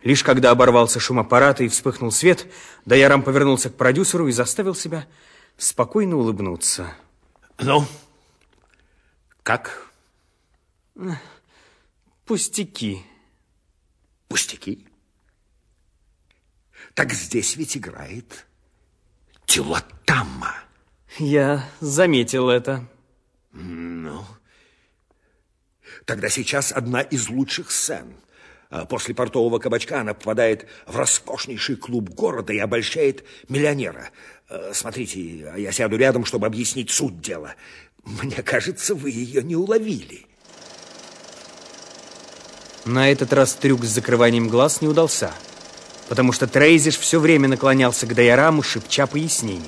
Лишь когда оборвался шум аппарата и вспыхнул свет, Дайорам повернулся к продюсеру и заставил себя спокойно улыбнуться. Ну, как? Пустяки. Пустяки? Так здесь ведь играет Тилотама. Я заметил это. Ну, тогда сейчас одна из лучших сцен. После портового кабачка она попадает в роскошнейший клуб города и обольщает миллионера. Смотрите, я сяду рядом, чтобы объяснить суть дела. Мне кажется, вы ее не уловили. На этот раз трюк с закрыванием глаз не удался, потому что Трейзиш все время наклонялся к Дайораму, шепча пояснение.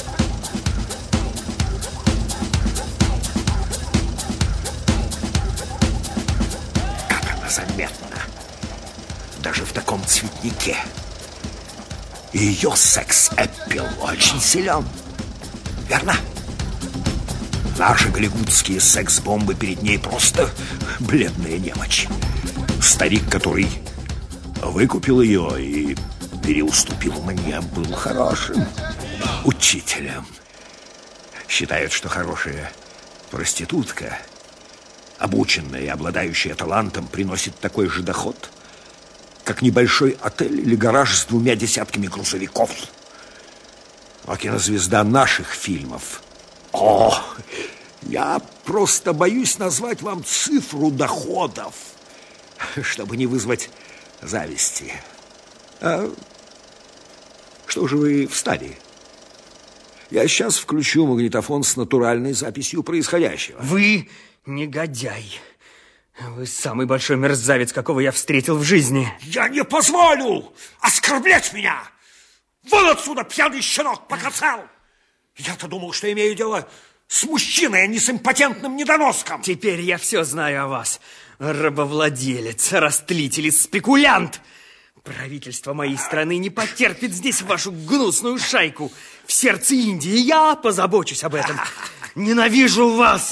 Как она заметна, даже в таком цветнике. Ее секс-эппил очень силен, верно? Наши голливудские секс-бомбы перед ней просто бледная немочь. Старик, который выкупил ее и переуступил мне, был хорошим учителем. Считают, что хорошая проститутка, обученная и обладающая талантом, приносит такой же доход, как небольшой отель или гараж с 2 десятками грузовиков. А кинозвезда наших фильмов... О, я просто боюсь назвать вам цифру доходов, чтобы не вызвать зависти. А что же вы встали? Я сейчас включу магнитофон с натуральной записью происходящего. Вы негодяй. Вы самый большой мерзавец, какого я встретил в жизни. Я не позволю оскорблять меня! Вон отсюда, пьяный щенок, покацал! Я-то думал, что имею дело с мужчиной, а не с импотентным недоноском. Теперь я все знаю о вас. Рабовладелец, растлитель и спекулянт. Правительство моей страны не потерпит здесь вашу гнусную шайку. В сердце Индии я позабочусь об этом. Ненавижу вас.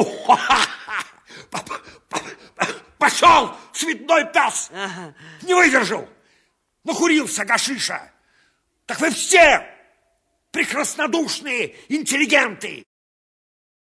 Пошел, цветной пес! Ага. Не выдержал! Нахурился гашиша! Так вы все прекраснодушные интеллигенты!